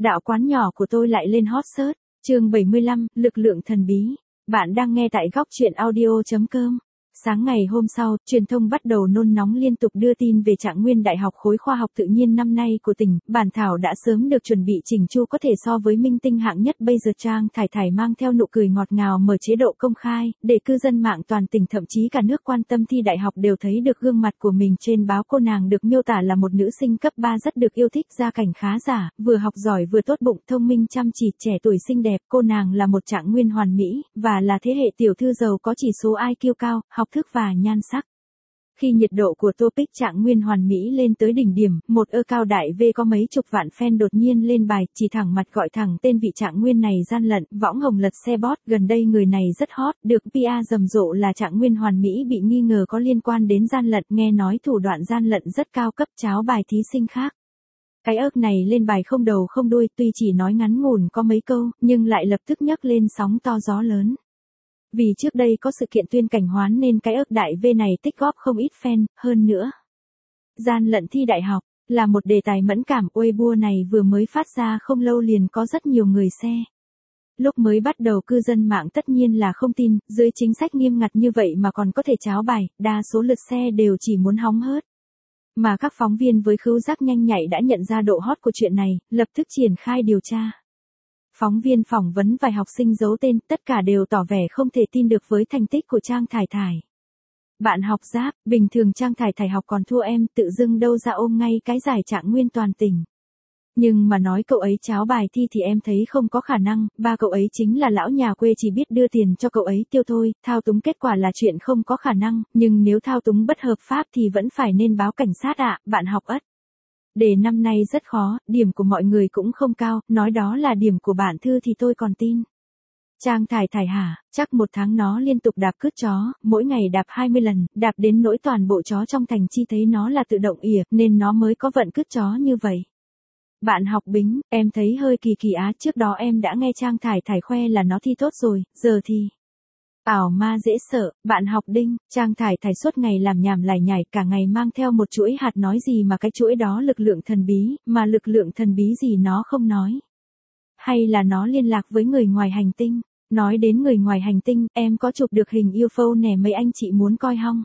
Đạo quán nhỏ của tôi lại lên hot search. Chương 75, lực lượng thần bí. Bạn đang nghe tại góc truyện audio.com. Sáng ngày hôm sau, truyền thông bắt đầu nôn nóng liên tục đưa tin về trạng nguyên đại học khối khoa học tự nhiên năm nay của tỉnh. Bản thảo đã sớm được chuẩn bị chỉnh chu có thể so với minh tinh hạng nhất bây giờ. Trang Thải Thải mang theo nụ cười ngọt ngào mở chế độ công khai, để cư dân mạng toàn tỉnh thậm chí cả nước quan tâm thi đại học đều thấy được gương mặt của mình trên báo. Cô nàng được miêu tả là một nữ sinh cấp 3 rất được yêu thích, gia cảnh khá giả, vừa học giỏi vừa tốt bụng, thông minh chăm chỉ, trẻ tuổi xinh đẹp. Cô nàng là một trạng nguyên hoàn mỹ, và là thế hệ tiểu thư giàu có chỉ số IQ cao, học thức và nhan sắc. Khi nhiệt độ của topic trạng nguyên hoàn mỹ lên tới đỉnh điểm, một cao đại V có mấy chục vạn fan đột nhiên lên bài, chỉ thẳng mặt gọi thẳng tên vị trạng nguyên này gian lận, võng hồng lật xe bot. Gần đây người này rất hot, được PR rầm rộ là trạng nguyên hoàn mỹ bị nghi ngờ có liên quan đến gian lận, nghe nói thủ đoạn gian lận rất cao cấp, cháo bài thí sinh khác. Cái này lên bài không đầu không đuôi, tuy chỉ nói ngắn ngủn có mấy câu, nhưng lại lập tức nhấc lên sóng to gió lớn. Vì trước đây có sự kiện tuyên cảnh hoán nên cái đại V này tích góp không ít fan. Hơn nữa, gian lận thi đại học là một đề tài mẫn cảm. Weibo này vừa mới phát ra không lâu liền có rất nhiều người share. Lúc mới bắt đầu cư dân mạng tất nhiên là không tin, dưới chính sách nghiêm ngặt như vậy mà còn có thể cháo bài, đa số lượt share đều chỉ muốn hóng hớt. Mà các phóng viên với khứu giác nhanh nhạy đã nhận ra độ hot của chuyện này, lập tức triển khai điều tra. Phóng viên phỏng vấn vài học sinh giấu tên, tất cả đều tỏ vẻ không thể tin được với thành tích của Trang Thải Thải. Bạn học giáp, bình thường Trang Thải Thải học còn thua em, tự dưng đâu ra ôm ngay cái giải trạng nguyên toàn tỉnh. Nhưng mà nói cậu ấy cháo bài thi thì em thấy không có khả năng, ba cậu ấy chính là lão nhà quê chỉ biết đưa tiền cho cậu ấy tiêu thôi, thao túng kết quả là chuyện không có khả năng, nhưng nếu thao túng bất hợp pháp thì vẫn phải nên báo cảnh sát ạ. Bạn học ất. Đề năm nay rất khó, điểm của mọi người cũng không cao, nói đó là điểm của bạn Thư thì tôi còn tin. Trang Thải Thải hả, chắc một tháng nó liên tục đạp cướp chó, mỗi ngày đạp 20 lần, đạp đến nỗi toàn bộ chó trong thành chi thấy nó là tự động ỉa, nên nó mới có vận cướp chó như vậy. Bạn học Bính, em thấy hơi kỳ kỳ á, trước đó em đã nghe Trang Thải Thải khoe là nó thi tốt rồi, giờ thì... Ảo ma dễ sợ. Bạn học Đinh, Trang Thải Thải suốt ngày làm nhảm lải nhải, cả ngày mang theo một chuỗi hạt nói gì mà cái chuỗi đó lực lượng thần bí, mà lực lượng thần bí gì nó không nói. Hay là nó liên lạc với người ngoài hành tinh? Nói đến người ngoài hành tinh, em có chụp được hình UFO nè, mấy anh chị muốn coi hông?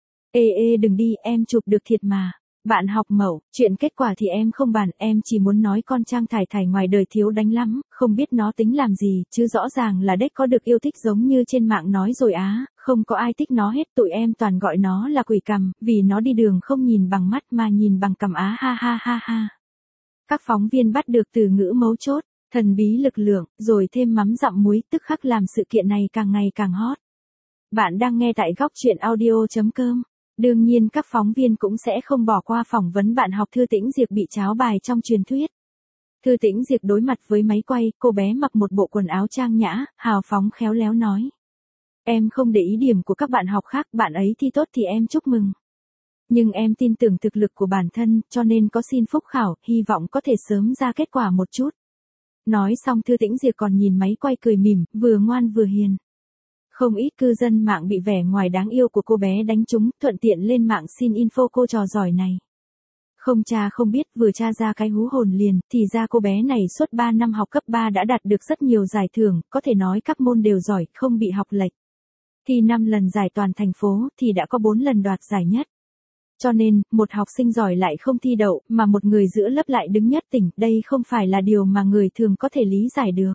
Ê đừng đi, em chụp được thiệt mà. Bạn học Mậu, chuyện kết quả thì em không bàn, em chỉ muốn nói con Trang Thải Thải ngoài đời thiếu đánh lắm, không biết nó tính làm gì, chứ rõ ràng là đếch có được yêu thích giống như trên mạng nói rồi á, không có ai thích nó hết, tụi em toàn gọi nó là quỷ cằm, vì nó đi đường không nhìn bằng mắt mà nhìn bằng cằm á, ha ha ha ha. Các phóng viên bắt được từ ngữ mấu chốt, thần bí lực lượng, rồi thêm mắm dặm muối, tức khắc làm sự kiện này càng ngày càng hot. Bạn đang nghe tại góc truyện audio.com. Đương nhiên các phóng viên cũng sẽ không bỏ qua phỏng vấn bạn học Thư Tĩnh Diệp bị cháo bài trong truyền thuyết. Thư Tĩnh Diệp đối mặt với máy quay, cô bé mặc một bộ quần áo trang nhã, hào phóng khéo léo nói. Em không để ý điểm của các bạn học khác, bạn ấy thi tốt thì em chúc mừng. Nhưng em tin tưởng thực lực của bản thân, cho nên có xin phúc khảo, hy vọng có thể sớm ra kết quả một chút. Nói xong Thư Tĩnh Diệp còn nhìn máy quay cười mỉm, vừa ngoan vừa hiền. Không ít cư dân mạng bị vẻ ngoài đáng yêu của cô bé đánh trúng, thuận tiện lên mạng xin info cô trò giỏi này. Không cha không biết, vừa tra ra cái hú hồn liền, thì ra cô bé này suốt 3 năm học cấp 3 đã đạt được rất nhiều giải thưởng, có thể nói các môn đều giỏi, không bị học lệch. Thi 5 lần giải toàn thành phố, thì đã có 4 lần đoạt giải nhất. Cho nên, một học sinh giỏi lại không thi đậu, mà một người giữa lớp lại đứng nhất tỉnh, đây không phải là điều mà người thường có thể lý giải được.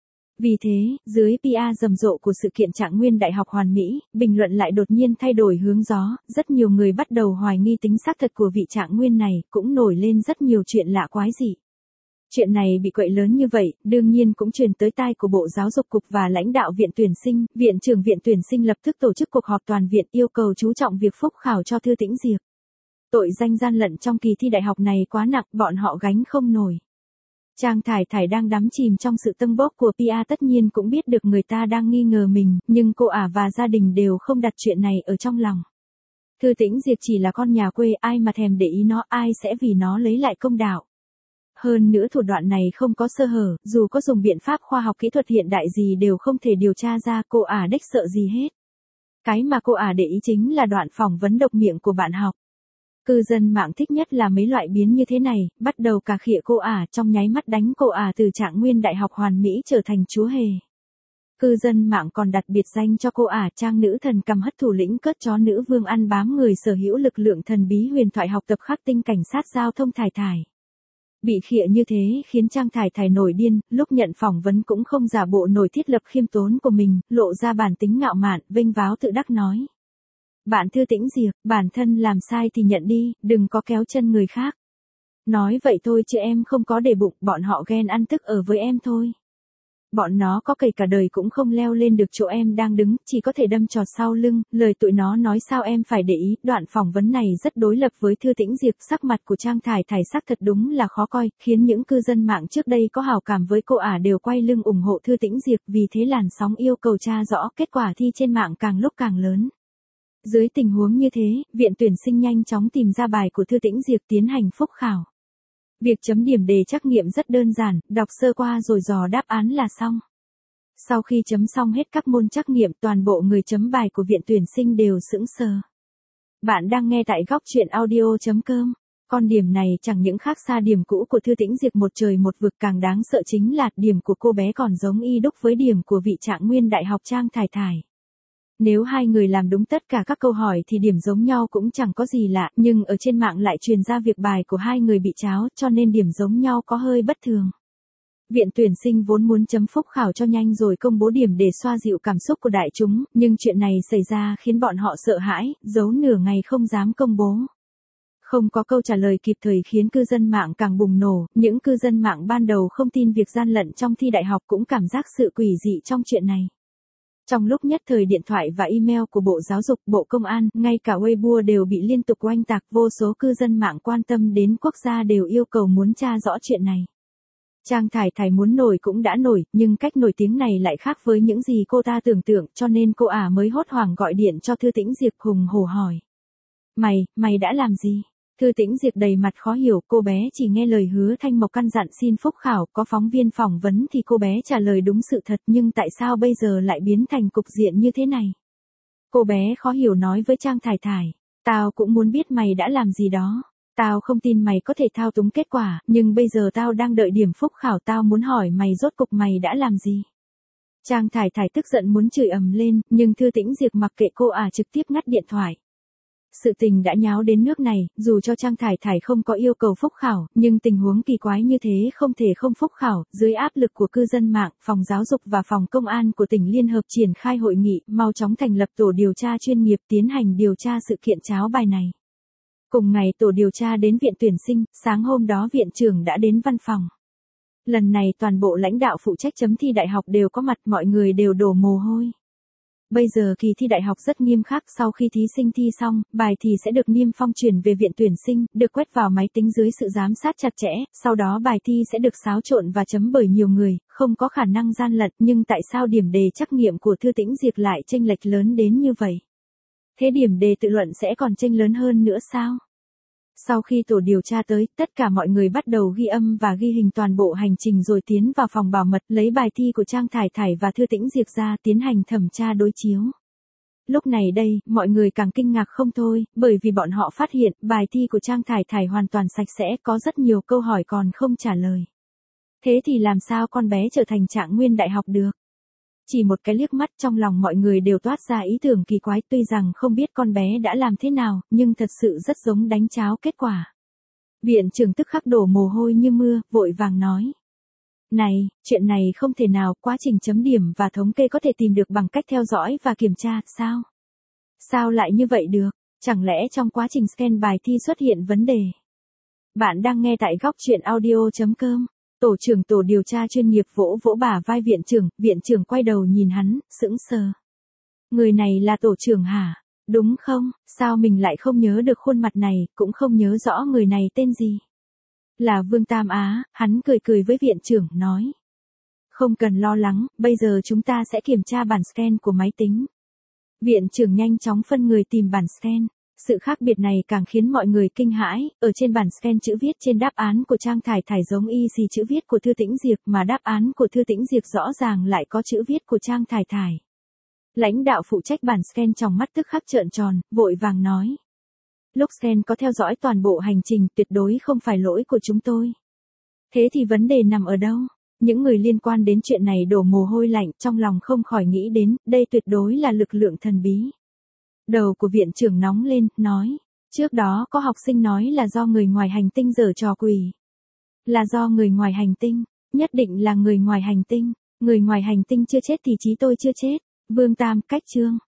Vì thế, dưới PR rầm rộ của sự kiện trạng nguyên đại học hoàn mỹ, bình luận lại đột nhiên thay đổi hướng gió, rất nhiều người bắt đầu hoài nghi tính xác thật của vị trạng nguyên này, cũng nổi lên rất nhiều chuyện lạ quái dị. Chuyện này bị quậy lớn như vậy, đương nhiên cũng truyền tới tai của Bộ Giáo dục Cục và lãnh đạo Viện Tuyển sinh, Viện trưởng Viện Tuyển sinh lập tức tổ chức cuộc họp toàn viện yêu cầu chú trọng việc phúc khảo cho Thư Tĩnh Diệp. Tội danh gian lận trong kỳ thi đại học này quá nặng, bọn họ gánh không nổi. Trang Thải Thải đang đắm chìm trong sự tâng bốc của PR tất nhiên cũng biết được người ta đang nghi ngờ mình, nhưng cô ả và gia đình đều không đặt chuyện này ở trong lòng. Thư Tĩnh Diệp chỉ là con nhà quê, ai mà thèm để ý nó, ai sẽ vì nó lấy lại công đạo. Hơn nữa thủ đoạn này không có sơ hở, dù có dùng biện pháp khoa học kỹ thuật hiện đại gì đều không thể điều tra ra, cô ả đếch sợ gì hết. Cái mà cô ả để ý chính là đoạn phỏng vấn độc miệng của bạn học. Cư dân mạng thích nhất là mấy loại biến như thế này, bắt đầu cà khịa cô ả trong nháy mắt đánh cô ả từ trạng nguyên đại học hoàn mỹ trở thành chúa hề. Cư dân mạng còn đặt biệt danh cho cô ả trang nữ thần cầm hất thủ lĩnh cớt chó nữ vương ăn bám người sở hữu lực lượng thần bí huyền thoại học tập khắc tinh cảnh sát giao thông Thải Thải. Bị khịa như thế khiến Trang Thải Thải nổi điên, lúc nhận phỏng vấn cũng không giả bộ nổi thiết lập khiêm tốn của mình, lộ ra bản tính ngạo mạn, vênh váo tự đắc nói. Bạn Thư Tĩnh Diệp, bản thân làm sai thì nhận đi, đừng có kéo chân người khác. Nói vậy thôi chứ em không có để bụng, bọn họ ghen ăn tức ở với em thôi. Bọn nó có cày cả đời cũng không leo lên được chỗ em đang đứng, chỉ có thể đâm trọt sau lưng, lời tụi nó nói sao em phải để ý. Đoạn phỏng vấn này rất đối lập với Thư Tĩnh Diệp, sắc mặt của Trang Thải Thải sắc thật đúng là khó coi, khiến những cư dân mạng trước đây có hảo cảm với cô ả đều quay lưng ủng hộ Thư Tĩnh Diệp, vì thế làn sóng yêu cầu tra rõ kết quả thi trên mạng càng lúc càng lớn. Dưới tình huống như thế, viện tuyển sinh nhanh chóng tìm ra bài của Thư Tĩnh Diệp tiến hành phúc khảo. Việc chấm điểm đề trắc nghiệm rất đơn giản, đọc sơ qua rồi dò đáp án là xong. Sau khi chấm xong hết các môn trắc nghiệm, toàn bộ người chấm bài của viện tuyển sinh đều sững sờ. Bạn đang nghe tại góc truyện audio.com. Con điểm này chẳng những khác xa điểm cũ của Thư Tĩnh Diệp một trời một vực, càng đáng sợ chính là điểm của cô bé còn giống y đúc với điểm của vị trạng nguyên đại học Trang Thải Thải. Nếu hai người làm đúng tất cả các câu hỏi thì điểm giống nhau cũng chẳng có gì lạ, nhưng ở trên mạng lại truyền ra việc bài của hai người bị tráo, cho nên điểm giống nhau có hơi bất thường. Viện tuyển sinh vốn muốn chấm phúc khảo cho nhanh rồi công bố điểm để xoa dịu cảm xúc của đại chúng, nhưng chuyện này xảy ra khiến bọn họ sợ hãi, giấu nửa ngày không dám công bố. Không có câu trả lời kịp thời khiến cư dân mạng càng bùng nổ, những cư dân mạng ban đầu không tin việc gian lận trong thi đại học cũng cảm giác sự quỷ dị trong chuyện này. Trong lúc nhất thời điện thoại và email của Bộ Giáo dục, Bộ Công an, ngay cả Weibo đều bị liên tục oanh tạc, vô số cư dân mạng quan tâm đến quốc gia đều yêu cầu muốn tra rõ chuyện này. Trang Thải Thải muốn nổi cũng đã nổi, nhưng cách nổi tiếng này lại khác với những gì cô ta tưởng tượng, cho nên cô ả mới hốt hoảng gọi điện cho Thư Tĩnh Diệp hùng hổ hỏi. Mày đã làm gì? Thư Tĩnh Diệp đầy mặt khó hiểu, cô bé chỉ nghe lời Hứa Thanh Mộc căn dặn xin phúc khảo, có phóng viên phỏng vấn thì cô bé trả lời đúng sự thật, nhưng tại sao bây giờ lại biến thành cục diện như thế này? Cô bé khó hiểu nói với Trang Thải Thải, tao cũng muốn biết mày đã làm gì đó. Tao không tin mày có thể thao túng kết quả, nhưng bây giờ tao đang đợi điểm phúc khảo, tao muốn hỏi mày rốt cục mày đã làm gì? Trang Thải Thải tức giận muốn chửi ầm lên, nhưng Thư Tĩnh Diệp mặc kệ cô ả trực tiếp ngắt điện thoại. Sự tình đã nháo đến nước này, dù cho Trang Thải Thải không có yêu cầu phúc khảo, nhưng tình huống kỳ quái như thế không thể không phúc khảo. Dưới áp lực của cư dân mạng, phòng giáo dục và phòng công an của tỉnh Liên Hợp triển khai hội nghị, mau chóng thành lập tổ điều tra chuyên nghiệp tiến hành điều tra sự kiện tráo bài này. Cùng ngày tổ điều tra đến viện tuyển sinh, sáng hôm đó viện trưởng đã đến văn phòng. Lần này toàn bộ lãnh đạo phụ trách chấm thi đại học đều có mặt, mọi người đều đổ mồ hôi. Bây giờ kỳ thi đại học rất nghiêm khắc, sau khi thí sinh thi xong, bài thì sẽ được niêm phong truyền về viện tuyển sinh, được quét vào máy tính dưới sự giám sát chặt chẽ, sau đó bài thi sẽ được xáo trộn và chấm bởi nhiều người, không có khả năng gian lận, nhưng tại sao điểm đề trắc nghiệm của Thư Tĩnh Diệp lại chênh lệch lớn đến như vậy? Thế điểm đề tự luận sẽ còn chênh lớn hơn nữa sao? Sau khi tổ điều tra tới, tất cả mọi người bắt đầu ghi âm và ghi hình toàn bộ hành trình rồi tiến vào phòng bảo mật, lấy bài thi của Trang Thải Thải và Thư Tĩnh Diệp ra tiến hành thẩm tra đối chiếu. Lúc này đây, mọi người càng kinh ngạc không thôi, bởi vì bọn họ phát hiện, bài thi của Trang Thải Thải hoàn toàn sạch sẽ, có rất nhiều câu hỏi còn không trả lời. Thế thì làm sao con bé trở thành trạng nguyên đại học được? Chỉ một cái liếc mắt trong lòng mọi người đều toát ra ý tưởng kỳ quái, tuy rằng không biết con bé đã làm thế nào, nhưng thật sự rất giống đánh cháo kết quả. Viện trưởng tức khắc đổ mồ hôi như mưa, vội vàng nói. Này, chuyện này không thể nào, quá trình chấm điểm và thống kê có thể tìm được bằng cách theo dõi và kiểm tra, sao? Sao lại như vậy được? Chẳng lẽ trong quá trình scan bài thi xuất hiện vấn đề? Bạn đang nghe tại góc truyện audio.com. Tổ trưởng tổ điều tra chuyên nghiệp vỗ vỗ bả vai viện trưởng quay đầu nhìn hắn, sững sờ. Người này là tổ trưởng hả? Đúng không? Sao mình lại không nhớ được khuôn mặt này, cũng không nhớ rõ người này tên gì? Là Vương Tam Á, hắn cười cười với viện trưởng, nói. Không cần lo lắng, bây giờ chúng ta sẽ kiểm tra bản scan của máy tính. Viện trưởng nhanh chóng phân người tìm bản scan. Sự khác biệt này càng khiến mọi người kinh hãi, ở trên bản scan chữ viết trên đáp án của Trang Thải Thải giống y xì chữ viết của Thư Tĩnh Diệp, mà đáp án của Thư Tĩnh Diệp rõ ràng lại có chữ viết của Trang Thải Thải. Lãnh đạo phụ trách bản scan trong mắt tức khắc trợn tròn, vội vàng nói. Luxen có theo dõi toàn bộ hành trình, tuyệt đối không phải lỗi của chúng tôi. Thế thì vấn đề nằm ở đâu? Những người liên quan đến chuyện này đổ mồ hôi lạnh, trong lòng không khỏi nghĩ đến, đây tuyệt đối là lực lượng thần bí. Đầu của viện trưởng nóng lên, nói, trước đó có học sinh nói là do người ngoài hành tinh giở trò quỷ. Là do người ngoài hành tinh, nhất định là người ngoài hành tinh. Người ngoài hành tinh chưa chết thì chí tôi chưa chết. Vương Tam, cách chương.